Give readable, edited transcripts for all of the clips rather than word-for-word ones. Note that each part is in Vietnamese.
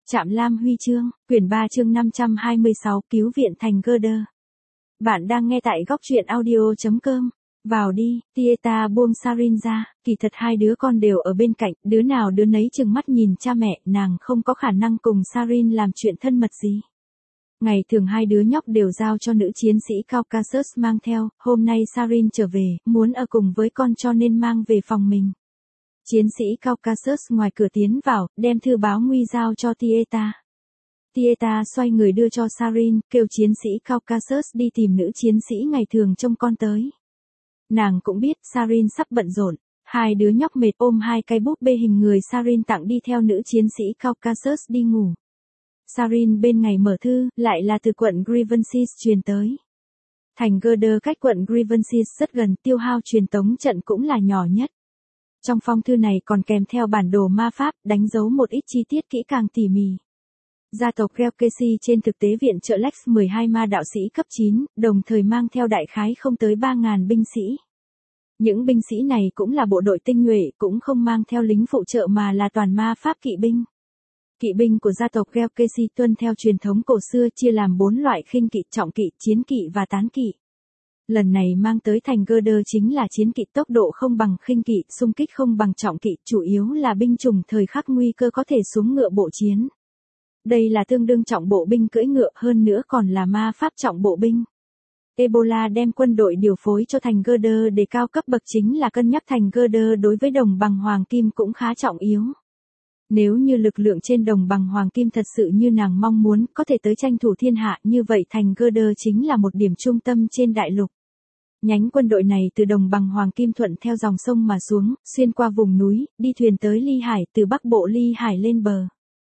Trạm Lam Huy chương, quyển 3 chương 526 cứu viện thành Gurder. Bạn đang nghe tại góc truyện audio.com. Vào đi, Tieta buông Sarin ra, kỳ thật hai đứa con đều ở bên cạnh, đứa nào đứa nấy chừng mắt nhìn cha mẹ, nàng không có khả năng cùng Sarin làm chuyện thân mật gì. Ngày thường hai đứa nhóc đều giao cho nữ chiến sĩ Caucasus mang theo, hôm nay Sarin trở về, muốn ở cùng với con cho nên mang về phòng mình. Chiến sĩ Caucasus ngoài cửa tiến vào, đem thư báo nguy giao cho Tieta. Tieta xoay người đưa cho Sarin, kêu chiến sĩ Caucasus đi tìm nữ chiến sĩ ngày thường trông con tới. Nàng cũng biết Sarin sắp bận rộn, hai đứa nhóc mệt ôm hai cái búp bê hình người Sarin tặng đi theo nữ chiến sĩ Caucasus đi ngủ. Sarin bên ngày mở thư, lại là từ quận Grievance truyền tới. Thành Gurder cách quận Grievance rất gần, tiêu hao truyền tống trận cũng là nhỏ nhất. Trong phong thư này còn kèm theo bản đồ ma pháp, đánh dấu một ít chi tiết kỹ càng tỉ mỉ. Gia tộc Gelkesi trên thực tế viện trợ Lex 12 ma đạo sĩ cấp 9, đồng thời mang theo đại khái không tới 3.000 binh sĩ. Những binh sĩ này cũng là bộ đội tinh nhuệ, cũng không mang theo lính phụ trợ mà là toàn ma pháp kỵ binh. Kỵ binh của gia tộc Gelkesi tuân theo truyền thống cổ xưa chia làm 4 loại: khinh kỵ, trọng kỵ, chiến kỵ và tán kỵ. Lần này mang tới thành Gurder chính là chiến kỵ, tốc độ không bằng khinh kỵ, xung kích không bằng trọng kỵ, chủ yếu là binh chủng thời khắc nguy cơ có thể xuống ngựa bộ chiến. Đây là tương đương trọng bộ binh cưỡi ngựa, hơn nữa còn là ma pháp trọng bộ binh. Ebola đem quân đội điều phối cho thành Gurder để cao cấp bậc chính là cân nhắc thành Gurder đối với đồng bằng hoàng kim cũng khá trọng yếu. Nếu như lực lượng trên đồng bằng hoàng kim thật sự như nàng mong muốn, có thể tới tranh thủ thiên hạ, như vậy thành Gurder chính là một điểm trung tâm trên đại lục. Nhánh quân đội này từ đồng bằng hoàng kim thuận theo dòng sông mà xuống, xuyên qua vùng núi, đi thuyền tới Ly Hải, từ bắc bộ Ly Hải lên bờ.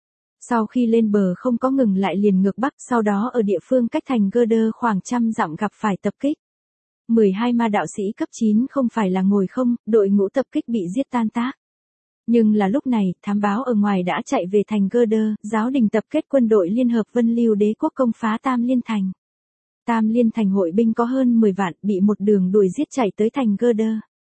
Sau khi lên bờ không có ngừng lại liền ngược bắc, sau đó ở địa phương cách thành Gurder khoảng 100 dặm gặp phải tập kích. 12 ma đạo sĩ cấp 9 không phải là ngồi không, đội ngũ tập kích bị giết tan tác. Nhưng là lúc này, thám báo ở ngoài đã chạy về thành Gurder, giáo đình tập kết quân đội liên hợp Vân Lưu đế quốc công phá Tam Liên Thành. Tam Liên Thành hội binh có hơn 10 vạn, bị một đường đuổi giết chạy tới thành Gurder.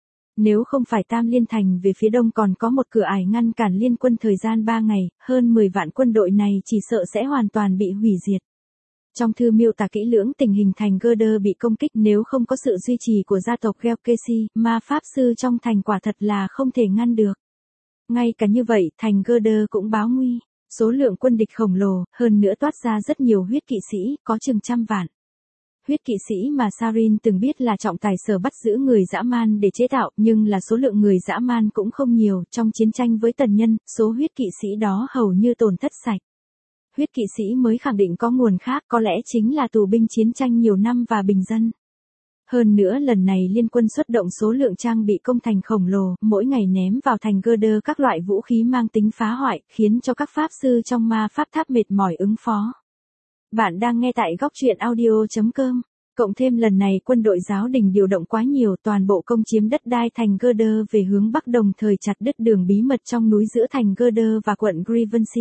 Nếu không phải Tam Liên Thành về phía đông còn có một cửa ải ngăn cản liên quân thời gian 3 ngày, hơn 10 vạn quân đội này chỉ sợ sẽ hoàn toàn bị hủy diệt. Trong thư miêu tả kỹ lưỡng tình hình thành Gurder bị công kích, nếu không có sự duy trì của gia tộc Gelkesi, ma pháp sư trong thành quả thật là không thể ngăn được. Ngay cả như vậy, thành Gurder cũng báo nguy, số lượng quân địch khổng lồ, hơn nữa toát ra rất nhiều huyết kỵ sĩ, có chừng 100 vạn. Huyết kỵ sĩ mà Sarin từng biết là trọng tài sở bắt giữ người dã man để chế tạo, nhưng là số lượng người dã man cũng không nhiều, trong chiến tranh với tần nhân, số huyết kỵ sĩ đó hầu như tổn thất sạch. Huyết kỵ sĩ mới khẳng định có nguồn khác, có lẽ chính là tù binh chiến tranh nhiều năm và bình dân. Hơn nữa lần này liên quân xuất động số lượng trang bị công thành khổng lồ, mỗi ngày ném vào thành Gurder các loại vũ khí mang tính phá hoại, khiến cho các pháp sư trong ma pháp tháp mệt mỏi ứng phó. Bạn đang nghe tại góc truyện audio.com. Cộng thêm lần này quân đội giáo đình điều động quá nhiều, toàn bộ công chiếm đất đai thành Gurder về hướng bắc, đồng thời chặt đứt đường bí mật trong núi giữa thành Gurder và quận Grievance.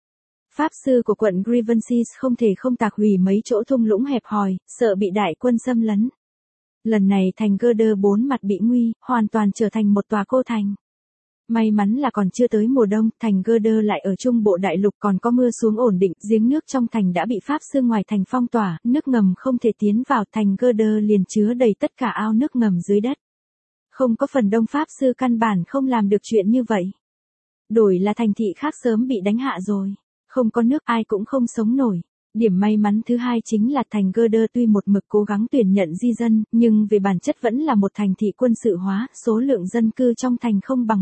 Pháp sư của quận Grievance không thể không tạc hủy mấy chỗ thung lũng hẹp hòi, sợ bị đại quân xâm lấn. Lần này thành Gurder 4 mặt bị nguy, hoàn toàn trở thành một tòa cô thành. May mắn là còn chưa tới mùa đông, thành Gurder lại ở trung bộ đại lục, còn có mưa xuống ổn định, giếng nước trong thành đã bị pháp sư ngoài thành phong tỏa, nước ngầm không thể tiến vào, thành Gurder liền chứa đầy tất cả ao nước ngầm dưới đất. Không có phần đông pháp sư căn bản không làm được chuyện như vậy. Đổi là thành thị khác sớm bị đánh hạ rồi, không có nước ai cũng không sống nổi. Điểm may mắn thứ hai chính là thành Gurder tuy một mực cố gắng tuyển nhận di dân, nhưng về bản chất vẫn là một thành thị quân sự hóa, số lượng dân cư trong thành không bằng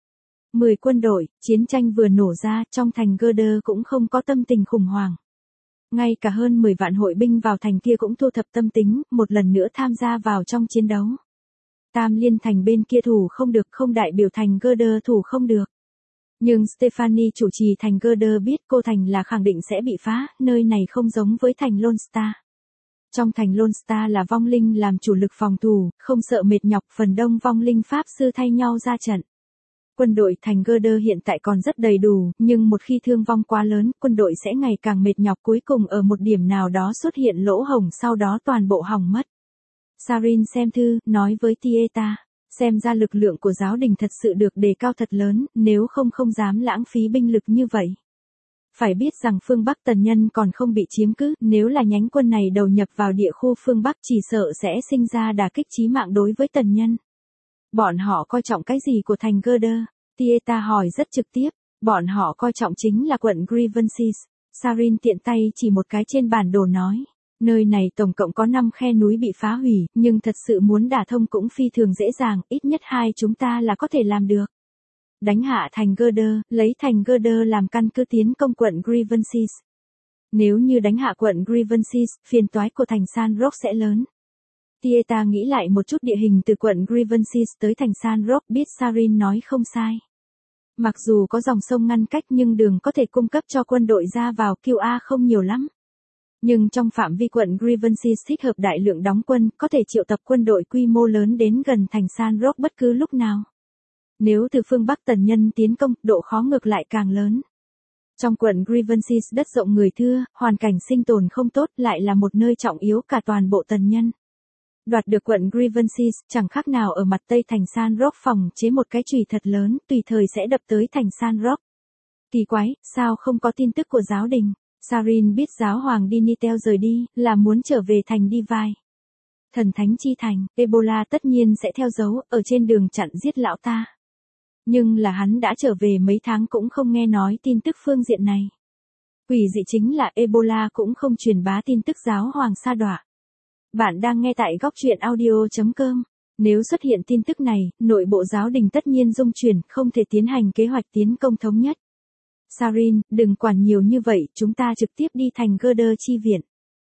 10 quân đội, chiến tranh vừa nổ ra, trong thành Gurder cũng không có tâm tình khủng hoảng. Ngay cả hơn 10 vạn hội binh vào thành kia cũng thu thập tâm tính, một lần nữa tham gia vào trong chiến đấu. Tam Liên Thành bên kia thủ không được, không đại biểu thành Gurder thủ không được. Nhưng Stephanie chủ trì thành Gurder biết cô thành là khẳng định sẽ bị phá, nơi này không giống với thành Lone Star. Trong thành Lone Star là vong linh làm chủ lực phòng thủ, không sợ mệt nhọc, phần đông vong linh pháp sư thay nhau ra trận. Quân đội thành Gurder hiện tại còn rất đầy đủ, nhưng một khi thương vong quá lớn, quân đội sẽ ngày càng mệt nhọc, cuối cùng ở một điểm nào đó xuất hiện lỗ hổng, sau đó toàn bộ hỏng mất. Sarin xem thư, nói với Tieta, xem ra lực lượng của giáo đình thật sự được đề cao thật lớn, nếu không dám lãng phí binh lực như vậy. Phải biết rằng phương Bắc Tần Nhân còn không bị chiếm cứ, nếu là nhánh quân này đầu nhập vào địa khu phương Bắc chỉ sợ sẽ sinh ra đả kích chí mạng đối với Tần Nhân. Bọn họ coi trọng cái gì của thành Gurder? Tieta hỏi rất trực tiếp. Bọn họ coi trọng chính là quận Grievances. Sarin tiện tay chỉ một cái trên bản đồ nói. Nơi này tổng cộng có 5 khe núi bị phá hủy, nhưng thật sự muốn đả thông cũng phi thường dễ dàng, ít nhất 2 chúng ta là có thể làm được. Đánh hạ thành Gurder, lấy thành Gurder làm căn cứ tiến công quận Grievances. Nếu như đánh hạ quận Grievances, phiền toái của thành San Roque sẽ lớn. Tieta nghĩ lại một chút địa hình từ quận Grievances tới thành San Roque, biết Sarin nói không sai. Mặc dù có dòng sông ngăn cách nhưng đường có thể cung cấp cho quân đội ra vào QA không nhiều lắm. Nhưng trong phạm vi quận Grievances thích hợp đại lượng đóng quân, có thể triệu tập quân đội quy mô lớn đến gần thành San Roque bất cứ lúc nào. Nếu từ phương Bắc Tần Nhân tiến công, độ khó ngược lại càng lớn. Trong quận Grievances đất rộng người thưa, hoàn cảnh sinh tồn không tốt, lại là một nơi trọng yếu cả toàn bộ Tần Nhân. Đoạt được quận Grievances, chẳng khác nào ở mặt tây thành San Roque phòng chế một cái chùy thật lớn, tùy thời sẽ đập tới thành San Roque. Kỳ quái, sao không có tin tức của giáo đình? Sarin biết giáo hoàng Dinitel rời đi, là muốn trở về thành Divine. Thần thánh chi thành, Ebola tất nhiên sẽ theo dấu, ở trên đường chặn giết lão ta. Nhưng là hắn đã trở về mấy tháng cũng không nghe nói tin tức phương diện này. Quỷ dị chính là Ebola cũng không truyền bá tin tức giáo hoàng sa đọa. Bạn đang nghe tại góc truyện audio.com. Nếu xuất hiện tin tức này, nội bộ giáo đình tất nhiên rung chuyển, không thể tiến hành kế hoạch tiến công thống nhất. Sarin, đừng quản nhiều như vậy, chúng ta trực tiếp đi thành Gurder chi viện.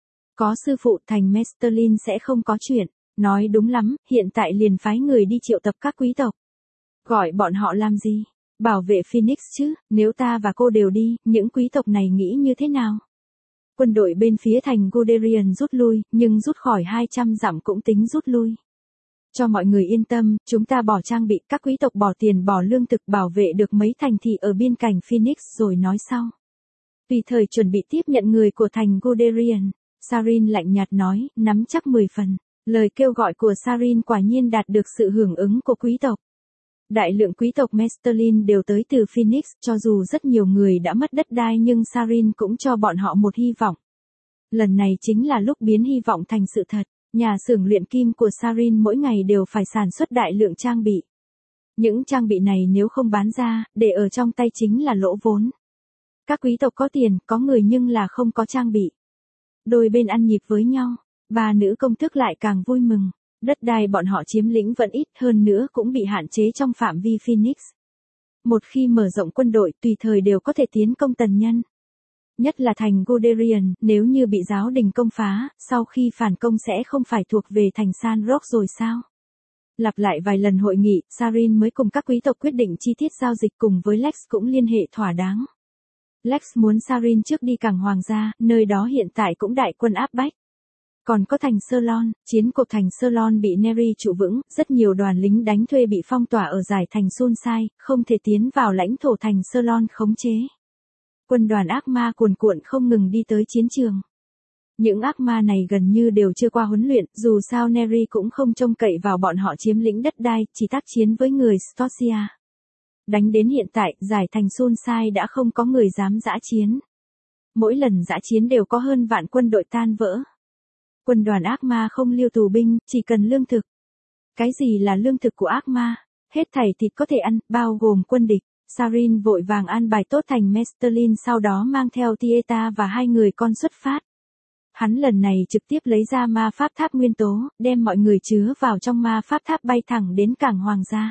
Có sư phụ thành Mesterlin sẽ không có chuyện. Nói đúng lắm, hiện tại liền phái người đi triệu tập các quý tộc. Gọi bọn họ làm gì? Bảo vệ Phoenix chứ, nếu ta và cô đều đi, những quý tộc này nghĩ như thế nào? Quân đội bên phía thành Guderian rút lui, nhưng rút khỏi 200 dặm cũng tính rút lui. Cho mọi người yên tâm, chúng ta bỏ trang bị, các quý tộc bỏ tiền bỏ lương thực bảo vệ được mấy thành thị ở biên cảnh Phoenix rồi nói sau. Tùy thời chuẩn bị tiếp nhận người của thành Guderian, Sarin lạnh nhạt nói, nắm chắc 10 phần. Lời kêu gọi của Sarin quả nhiên đạt được sự hưởng ứng của quý tộc. Đại lượng quý tộc Mesterlin đều tới từ Phoenix, cho dù rất nhiều người đã mất đất đai nhưng Sarin cũng cho bọn họ một hy vọng. Lần này chính là lúc biến hy vọng thành sự thật. Nhà xưởng luyện kim của Sarin mỗi ngày đều phải sản xuất đại lượng trang bị. Những trang bị này nếu không bán ra, để ở trong tay chính là lỗ vốn. Các quý tộc có tiền, có người nhưng là không có trang bị. Đôi bên ăn nhịp với nhau, ba nữ công tước lại càng vui mừng. Đất đai bọn họ chiếm lĩnh vẫn ít hơn nữa cũng bị hạn chế trong phạm vi Phoenix. Một khi mở rộng quân đội tùy thời đều có thể tiến công Tần Nhân. Nhất là thành Guderian, nếu như bị giáo đình công phá, sau khi phản công sẽ không phải thuộc về thành San Roque rồi sao? Lặp lại vài lần hội nghị, Sarin mới cùng các quý tộc quyết định chi tiết giao dịch cùng với Lex cũng liên hệ thỏa đáng. Lex muốn Sarin trước đi cảng Hoàng gia, nơi đó hiện tại cũng đại quân áp bách. Còn có thành Solon, chiến cột thành Solon bị Neri trụ vững, rất nhiều đoàn lính đánh thuê bị phong tỏa ở giải thành Sunsai, không thể tiến vào lãnh thổ thành Solon khống chế. Quân đoàn ác ma cuồn cuộn không ngừng đi tới chiến trường. Những ác ma này gần như đều chưa qua huấn luyện, dù sao Neri cũng không trông cậy vào bọn họ chiếm lĩnh đất đai, chỉ tác chiến với người Stosia. Đánh đến hiện tại, giải thành Sunsai đã không có người dám dã chiến. Mỗi lần dã chiến đều có hơn vạn quân đội tan vỡ. Quân đoàn ác ma không lưu tù binh, chỉ cần lương thực. Cái gì là lương thực của ác ma? Hết thảy thịt có thể ăn, bao gồm quân địch. Sarin vội vàng an bài tốt thành Mesterlin sau đó mang theo Tieta và 2 người con xuất phát. Hắn lần này trực tiếp lấy ra ma pháp tháp nguyên tố, đem mọi người chứa vào trong ma pháp tháp bay thẳng đến cảng Hoàng gia.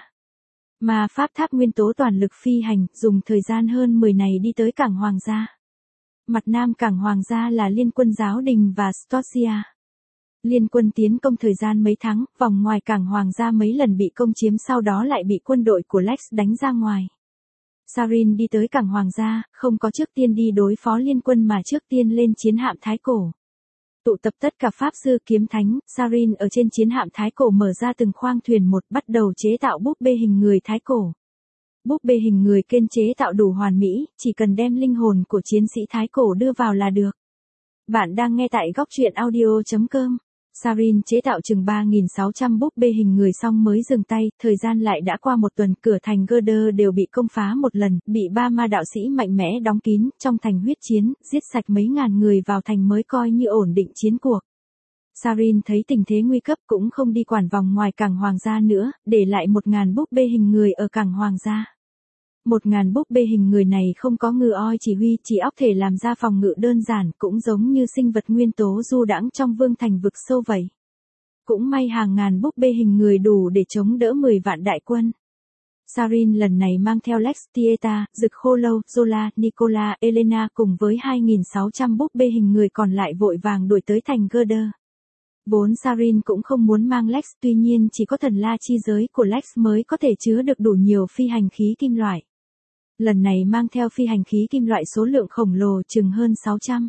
Ma pháp tháp nguyên tố toàn lực phi hành, dùng thời gian hơn 10 ngày đi tới cảng Hoàng gia. Mặt nam cảng Hoàng gia là liên quân giáo đình và Stosia. Liên quân tiến công thời gian mấy tháng, vòng ngoài cảng Hoàng gia mấy lần bị công chiếm sau đó lại bị quân đội của Lex đánh ra ngoài. Sarin đi tới cảng Hoàng gia, không có trước tiên đi đối phó liên quân mà trước tiên lên chiến hạm Thái Cổ. Tụ tập tất cả pháp sư kiếm thánh, Sarin ở trên chiến hạm Thái Cổ mở ra từng khoang thuyền một bắt đầu chế tạo búp bê hình người Thái Cổ. Búp bê hình người kiên chế tạo đủ hoàn mỹ, chỉ cần đem linh hồn của chiến sĩ Thái Cổ đưa vào là được. Bạn đang nghe tại góc truyện audio.com. Sarin chế tạo chừng 3.600 búp bê hình người xong mới dừng tay, thời gian lại đã qua một tuần, cửa thành Gerder đều bị công phá một lần, bị 3 ma đạo sĩ mạnh mẽ đóng kín, trong thành huyết chiến, giết sạch mấy ngàn người vào thành mới coi như ổn định chiến cuộc. Sarin thấy tình thế nguy cấp cũng không đi quản vòng ngoài cảng hoàng gia nữa, để lại 1.000 búp bê hình người ở cảng hoàng gia. 1.000 búp bê hình người này không có ngư oi chỉ huy, chỉ óc thể làm ra phòng ngự đơn giản, cũng giống như sinh vật nguyên tố du đãng trong vương thành vực sâu vậy. Cũng may hàng ngàn búp bê hình người đủ để chống đỡ 10 vạn đại quân. Sarin lần này mang theo Lex, Tieta, Dực Khô Lâu, Zola, Nicola, Elena cùng với 2.600 búp bê hình người còn lại vội vàng đuổi tới thành Gerder. Vốn Sarin cũng không muốn mang Lex, tuy nhiên chỉ có thần la chi giới của Lex mới có thể chứa được đủ nhiều phi hành khí kim loại. Lần này mang theo phi hành khí kim loại số lượng khổng lồ chừng hơn 600.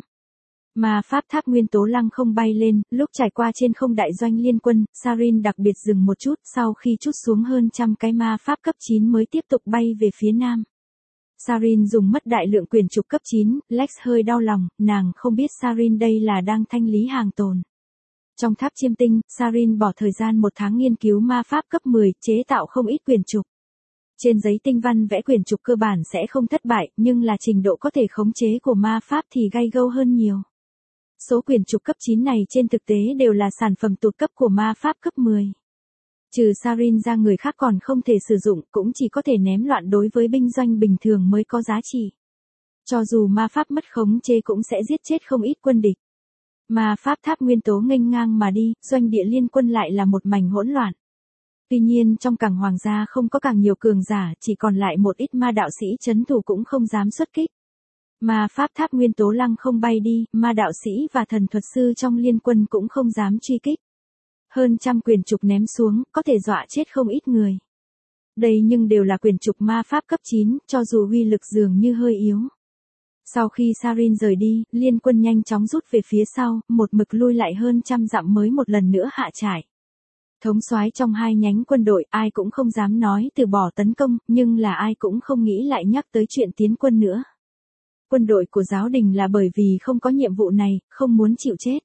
Ma pháp tháp nguyên tố lăng không bay lên, lúc trải qua trên không đại doanh liên quân, Sarin đặc biệt dừng một chút, sau khi trút xuống hơn trăm cái ma pháp cấp 9 mới tiếp tục bay về phía nam. Sarin dùng mất đại lượng quyền trục cấp 9, Lex hơi đau lòng, nàng không biết Sarin đây là đang thanh lý hàng tồn. Trong tháp chiêm tinh, Sarin bỏ thời gian 1 tháng nghiên cứu ma pháp cấp 10, chế tạo không ít quyền trục. Trên giấy tinh văn vẽ quyền trục cơ bản sẽ không thất bại, nhưng là trình độ có thể khống chế của ma pháp thì gay gâu hơn nhiều. Số quyền trục cấp 9 này trên thực tế đều là sản phẩm tụt cấp của ma pháp cấp 10. Trừ Sarin ra người khác còn không thể sử dụng, cũng chỉ có thể ném loạn, đối với binh doanh bình thường mới có giá trị. Cho dù ma pháp mất khống chế cũng sẽ giết chết không ít quân địch. Ma pháp tháp nguyên tố nghênh ngang mà đi, doanh địa liên quân lại là một mảnh hỗn loạn. Tuy nhiên trong cảng hoàng gia không có càng nhiều cường giả, chỉ còn lại một ít ma đạo sĩ trấn thủ cũng không dám xuất kích. Ma pháp tháp nguyên tố lăng không bay đi, ma đạo sĩ và thần thuật sư trong liên quân cũng không dám truy kích. Hơn trăm quyền trục ném xuống, có thể dọa chết không ít người. Đây nhưng đều là quyền trục ma pháp cấp 9, cho dù uy lực dường như hơi yếu. Sau khi Sarin rời đi, liên quân nhanh chóng rút về phía sau, một mực lui lại hơn trăm dặm mới một lần nữa hạ trại. Thống soái trong hai nhánh quân đội, ai cũng không dám nói từ bỏ tấn công, nhưng là ai cũng không nghĩ lại nhắc tới chuyện tiến quân nữa. Quân đội của giáo đình là bởi vì không có nhiệm vụ này, không muốn chịu chết.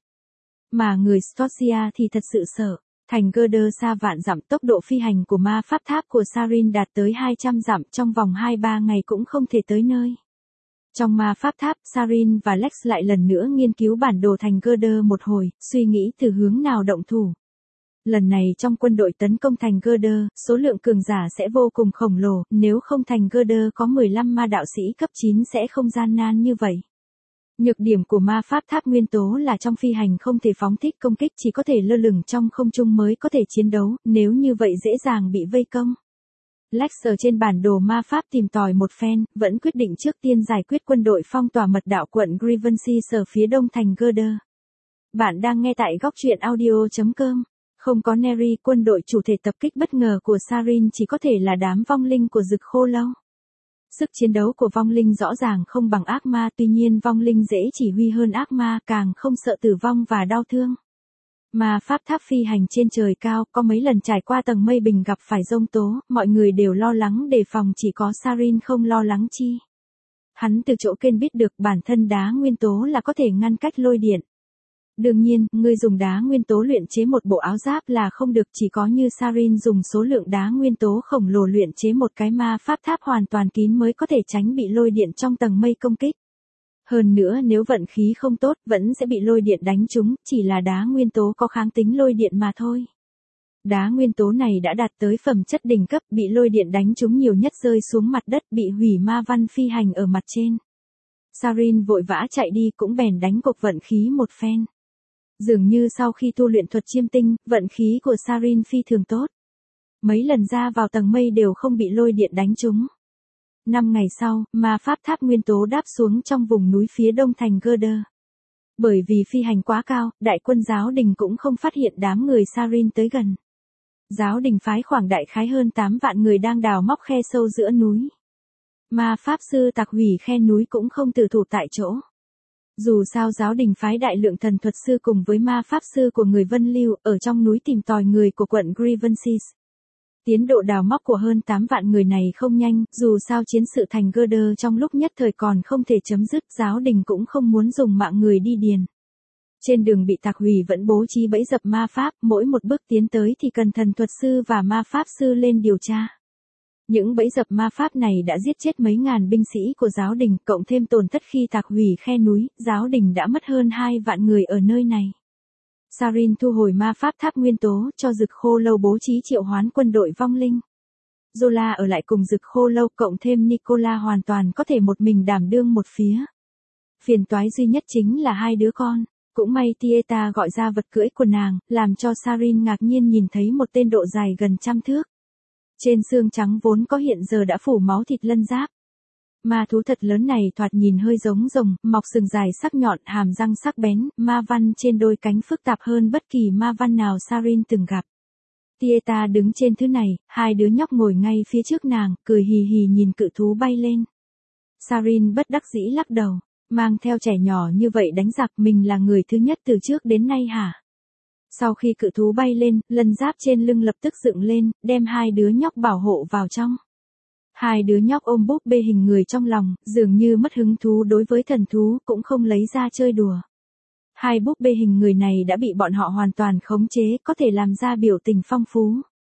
Mà người Scotia thì thật sự sợ. Thành Gerder xa vạn dặm, tốc độ phi hành của ma pháp tháp của Sarin đạt tới 200 dặm, trong vòng 2-3 ngày cũng không thể tới nơi. Trong ma pháp tháp, Sarin và Lex lại lần nữa nghiên cứu bản đồ thành Gerder một hồi, suy nghĩ từ hướng nào động thủ. Lần này trong quân đội tấn công thành Gerder, số lượng cường giả sẽ vô cùng khổng lồ, nếu không thành Gerder có 15 ma đạo sĩ cấp 9 sẽ không gian nan như vậy. Nhược điểm của ma pháp tháp nguyên tố là trong phi hành không thể phóng thích công kích, chỉ có thể lơ lửng trong không trung mới có thể chiến đấu, nếu như vậy dễ dàng bị vây công. Lex ở trên bản đồ ma pháp tìm tòi một phen, vẫn quyết định trước tiên giải quyết quân đội phong tỏa mật đạo quận Grivency ở phía đông thành Gerder. Bạn đang nghe tại góc truyện audio.com. Không có Neri, quân đội chủ thể tập kích bất ngờ của Sarin chỉ có thể là đám vong linh của Dực Khô Lâu. Sức chiến đấu của vong linh rõ ràng không bằng ác ma, tuy nhiên vong linh dễ chỉ huy hơn ác ma, càng không sợ tử vong và đau thương. Ma pháp tháp phi hành trên trời cao, có mấy lần trải qua tầng mây bình gặp phải giông tố, mọi người đều lo lắng đề phòng, chỉ có Sarin không lo lắng chi. Hắn từ chỗ kênh biết được bản thân đá nguyên tố là có thể ngăn cách lôi điện. Đương nhiên, người dùng đá nguyên tố luyện chế một bộ áo giáp là không được, chỉ có như Sarin dùng số lượng đá nguyên tố khổng lồ luyện chế một cái ma pháp tháp hoàn toàn kín mới có thể tránh bị lôi điện trong tầng mây công kích. Hơn nữa nếu vận khí không tốt, vẫn sẽ bị lôi điện đánh trúng, chỉ là đá nguyên tố có kháng tính lôi điện mà thôi. Đá nguyên tố này đã đạt tới phẩm chất đỉnh cấp, bị lôi điện đánh trúng nhiều nhất rơi xuống mặt đất, bị hủy ma văn phi hành ở mặt trên. Sarin vội vã chạy đi cũng bèn đánh cục vận khí một phen. Dường như sau khi tu luyện thuật chiêm tinh, vận khí của Sarin phi thường tốt. Mấy lần ra vào tầng mây đều không bị lôi điện đánh trúng. 5 ngày sau, ma pháp tháp nguyên tố đáp xuống trong vùng núi phía đông thành Gerder. Bởi vì phi hành quá cao, đại quân giáo đình cũng không phát hiện đám người Sarin tới gần. Giáo đình phái khoảng đại khái hơn 8 vạn người đang đào móc khe sâu giữa núi. Ma pháp sư tạc hủy khe núi cũng không tử thủ tại chỗ. Dù sao giáo đình phái đại lượng thần thuật sư cùng với ma pháp sư của người Vân Lưu ở trong núi tìm tòi người của quận Grivency. Tiến độ đào móc của hơn 8 vạn người này không nhanh, dù sao chiến sự thành Gerder trong lúc nhất thời còn không thể chấm dứt, giáo đình cũng không muốn dùng mạng người đi điền. Trên đường bị tạc hủy vẫn bố trí bẫy dập ma pháp, mỗi một bước tiến tới thì cần thần thuật sư và ma pháp sư lên điều tra. Những bẫy dập ma pháp này đã giết chết mấy ngàn binh sĩ của giáo đình, cộng thêm tổn thất khi tạc hủy khe núi, giáo đình đã mất hơn 2 vạn người ở nơi này. Sarin thu hồi ma pháp tháp nguyên tố cho Dực Khô Lâu bố trí triệu hoán quân đội vong linh. Zola ở lại cùng Dực Khô Lâu cộng thêm Nicola hoàn toàn có thể một mình đảm đương một phía. Phiền toái duy nhất chính là 2 đứa con. Cũng may Tieta gọi ra vật cưỡi của nàng, làm cho Sarin ngạc nhiên nhìn thấy một tên độ dài gần 100 thước. Trên xương trắng vốn có hiện giờ đã phủ máu thịt lân giáp. Ma thú thật lớn này thoạt nhìn hơi giống rồng, mọc sừng dài sắc nhọn, hàm răng sắc bén, ma văn trên đôi cánh phức tạp hơn bất kỳ ma văn nào Sarin từng gặp. Tieta đứng trên thứ này, 2 đứa nhóc ngồi ngay phía trước nàng, cười hì hì nhìn cự thú bay lên. Sarin bất đắc dĩ lắc đầu, mang theo trẻ nhỏ như vậy đánh giặc, mình là người thứ nhất từ trước đến nay hả? Sau khi cự thú bay lên, lân giáp trên lưng lập tức dựng lên, đem 2 đứa nhóc bảo hộ vào trong. 2 đứa nhóc ôm búp bê hình người trong lòng, dường như mất hứng thú đối với thần thú, cũng không lấy ra chơi đùa. 2 búp bê hình người này đã bị bọn họ hoàn toàn khống chế, có thể làm ra biểu tình phong phú.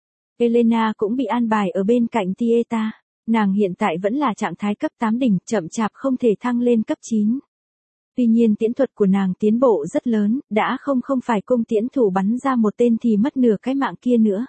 Elena cũng bị an bài ở bên cạnh Tieta. Nàng hiện tại vẫn là trạng thái cấp 8 đỉnh, chậm chạp không thể thăng lên cấp 9. Tuy nhiên tiễn thuật của nàng tiến bộ rất lớn, đã không phải cung tiễn thủ bắn ra một tên thì mất nửa cái mạng kia nữa.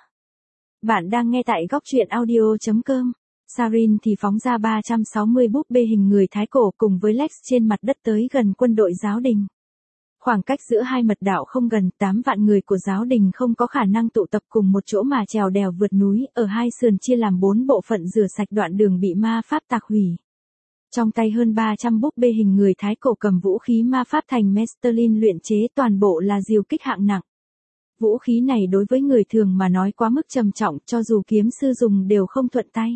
Bạn đang nghe tại góc truyện audio.com. Sarin thì phóng ra 360 búp bê hình người thái cổ cùng với Lex trên mặt đất tới gần quân đội giáo đình. Khoảng cách giữa 2 mật đạo không gần, 8 vạn người của giáo đình không có khả năng tụ tập cùng một chỗ mà trèo đèo vượt núi, ở 2 sườn chia làm 4 bộ phận rửa sạch đoạn đường bị ma pháp tạc hủy. Trong tay hơn 300 búp bê hình người thái cổ cầm vũ khí ma pháp thành Mesterlin luyện chế, toàn bộ là diều kích hạng nặng. Vũ khí này đối với người thường mà nói quá mức trầm trọng, cho dù kiếm sư dùng đều không thuận tay.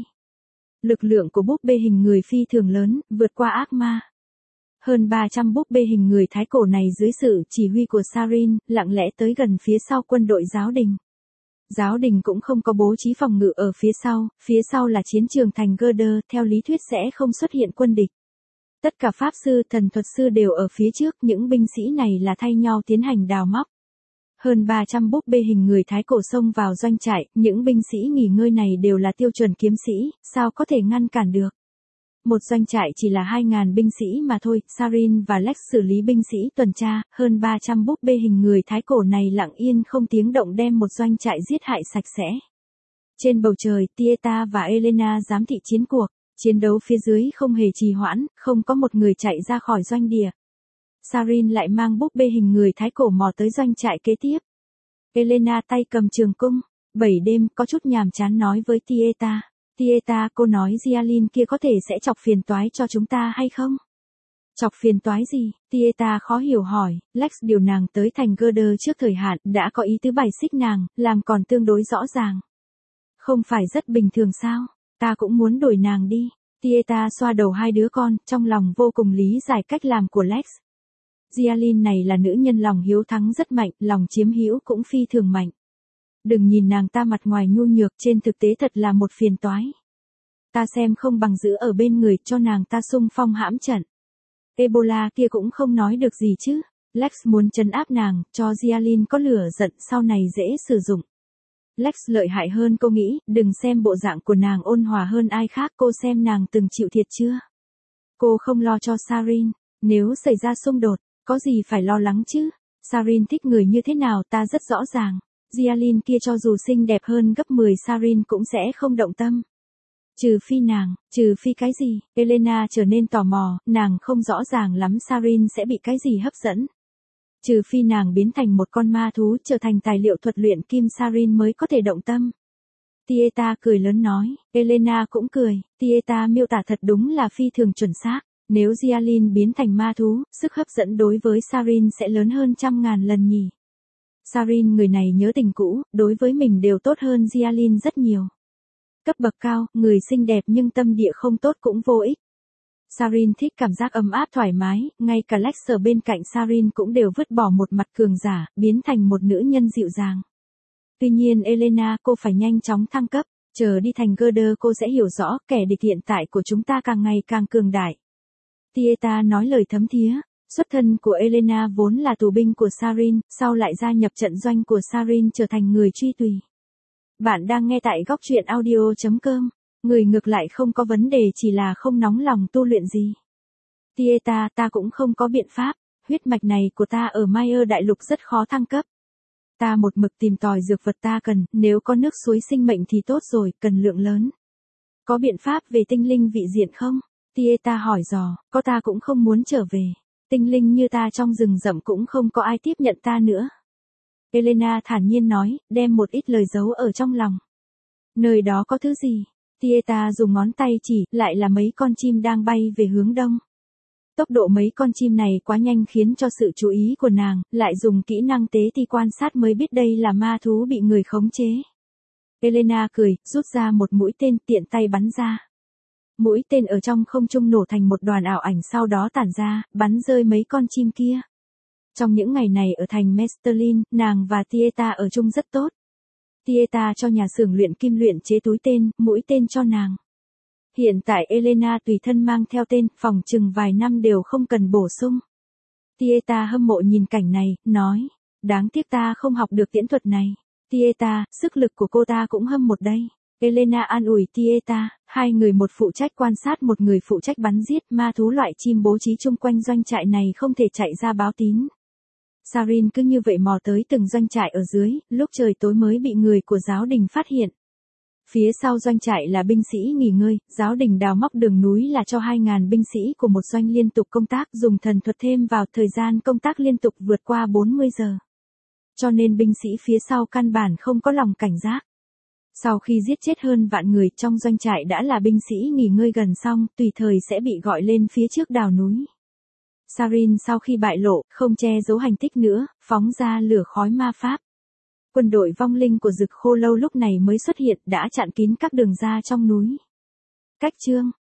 Lực lượng của búp bê hình người phi thường lớn, vượt qua ác ma. Hơn 300 búp bê hình người thái cổ này dưới sự chỉ huy của Sarin, lặng lẽ tới gần phía sau quân đội giáo đình. Giáo đình cũng không có bố trí phòng ngự ở phía sau là chiến trường thành Gerder, theo lý thuyết sẽ không xuất hiện quân địch. Tất cả pháp sư, thần thuật sư đều ở phía trước, những binh sĩ này là thay nhau tiến hành đào móc. Hơn 300 búp bê hình người thái cổ xông vào doanh trại, những binh sĩ nghỉ ngơi này đều là tiêu chuẩn kiếm sĩ, sao có thể ngăn cản được. Một doanh trại chỉ là 2.000 binh sĩ mà thôi, Sarin và Lex xử lý binh sĩ tuần tra, hơn 300 búp bê hình người thái cổ này lặng yên không tiếng động đem một doanh trại giết hại sạch sẽ. Trên bầu trời, Tieta và Elena giám thị chiến cuộc, chiến đấu phía dưới không hề trì hoãn, không có một người chạy ra khỏi doanh địa. Sarin lại mang búp bê hình người thái cổ mò tới doanh trại kế tiếp. Elena tay cầm trường cung, 7 đêm, có chút nhàm chán nói với Tieta. Tieta, cô nói Gialin kia có thể sẽ chọc phiền toái cho chúng ta hay không? Chọc phiền toái gì? Tieta khó hiểu hỏi. Lex điều nàng tới thành Gerder trước thời hạn, đã có ý tứ bài xích nàng, làm còn tương đối rõ ràng. Không phải rất bình thường sao? Ta cũng muốn đuổi nàng đi. Tieta xoa đầu 2 đứa con, trong lòng vô cùng lý giải cách làm của Lex. Gialin này là nữ nhân lòng hiếu thắng rất mạnh, lòng chiếm hữu cũng phi thường mạnh. Đừng nhìn nàng ta mặt ngoài nhu nhược, trên thực tế thật là một phiền toái. Ta xem không bằng giữ ở bên người cho nàng ta xung phong hãm trận. Ebola kia cũng không nói được gì chứ. Lex muốn trấn áp nàng, cho Gialin có lửa giận sau này dễ sử dụng. Lex lợi hại hơn cô nghĩ, đừng xem bộ dạng của nàng ôn hòa hơn ai khác, cô xem nàng từng chịu thiệt chưa. Cô không lo cho Sarin, nếu xảy ra xung đột, có gì phải lo lắng chứ. Sarin thích người như thế nào ta rất rõ ràng. Gialin kia cho dù xinh đẹp hơn gấp 10 Sarin cũng sẽ không động tâm. Trừ phi cái gì? Elena trở nên tò mò, nàng không rõ ràng lắm Sarin sẽ bị cái gì hấp dẫn. Trừ phi nàng biến thành một con ma thú trở thành tài liệu thuật luyện kim Sarin mới có thể động tâm. Tieta cười lớn nói, Elena cũng cười, Tieta miêu tả thật đúng là phi thường chuẩn xác. Nếu Gialin biến thành ma thú, sức hấp dẫn đối với Sarin sẽ lớn hơn 100.000 lần nhỉ. Sarin người này nhớ tình cũ, đối với mình đều tốt hơn Gialin rất nhiều. Cấp bậc cao, người xinh đẹp nhưng tâm địa không tốt cũng vô ích. Sarin thích cảm giác ấm áp thoải mái, ngay cả Lex ở bên cạnh Sarin cũng đều vứt bỏ một mặt cường giả, biến thành một nữ nhân dịu dàng. Tuy nhiên Elena, cô phải nhanh chóng thăng cấp, chờ đi thành Gerder cô sẽ hiểu rõ kẻ địch hiện tại của chúng ta càng ngày càng cường đại. Tieta nói lời thấm thía, Xuất thân của Elena vốn là tù binh của Sarin, sau lại gia nhập trận doanh của Sarin trở thành người truy tùy. Bạn đang nghe tại góc truyện audio.com. Người ngược lại không có vấn đề, chỉ là không nóng lòng tu luyện gì. Tieta, ta cũng không có biện pháp, huyết mạch này của ta ở Mayer đại lục rất khó thăng cấp. Ta một mực tìm tòi dược vật ta cần, nếu có nước suối sinh mệnh thì tốt rồi, cần lượng lớn. Có biện pháp về tinh linh vị diện không? Tieta hỏi dò, có, ta cũng không muốn trở về. Tinh linh như ta trong rừng rậm cũng không có ai tiếp nhận ta nữa. Elena thản nhiên nói, đem một ít lời giấu ở trong lòng. Nơi đó có thứ gì? Tieta dùng ngón tay chỉ, lại là mấy con chim đang bay về hướng đông. Tốc độ mấy con chim này quá nhanh khiến cho sự chú ý của nàng, lại dùng kỹ năng tế thì quan sát mới biết đây là ma thú bị người khống chế. Elena cười, rút ra một mũi tên, tiện tay bắn ra. Mũi tên ở trong không trung nổ thành một đoàn ảo ảnh, sau đó tản ra, bắn rơi mấy con chim kia. Trong những ngày này ở thành Mesterlin, nàng và Tieta ở chung rất tốt. Tieta cho nhà xưởng luyện kim luyện chế túi tên, mũi tên cho nàng. Hiện tại Elena tùy thân mang theo tên, phòng chừng vài năm đều không cần bổ sung. Tieta hâm mộ nhìn cảnh này, nói, đáng tiếc ta không học được tiễn thuật này. Tieta, sức lực của cô ta cũng hâm một đây. Elena an ủi Tieta, hai người một phụ trách quan sát, một người phụ trách bắn giết, ma thú loại chim bố trí chung quanh doanh trại này không thể chạy ra báo tín. Sarin cứ như vậy mò tới từng doanh trại ở dưới, lúc trời tối mới bị người của giáo đình phát hiện. Phía sau doanh trại là binh sĩ nghỉ ngơi, giáo đình đào móc đường núi là cho 2.000 binh sĩ của một doanh liên tục công tác, dùng thần thuật thêm vào thời gian công tác liên tục vượt qua 40 giờ. Cho nên binh sĩ phía sau căn bản không có lòng cảnh giác. Sau khi giết chết hơn vạn người trong doanh trại đã là binh sĩ nghỉ ngơi gần xong, tùy thời sẽ bị gọi lên phía trước đào núi. Sarin sau khi bại lộ, không che giấu hành tích nữa, phóng ra lửa khói ma pháp. Quân đội vong linh của Dực Khô Lâu lúc này mới xuất hiện, đã chặn kín các đường ra trong núi. Cách chương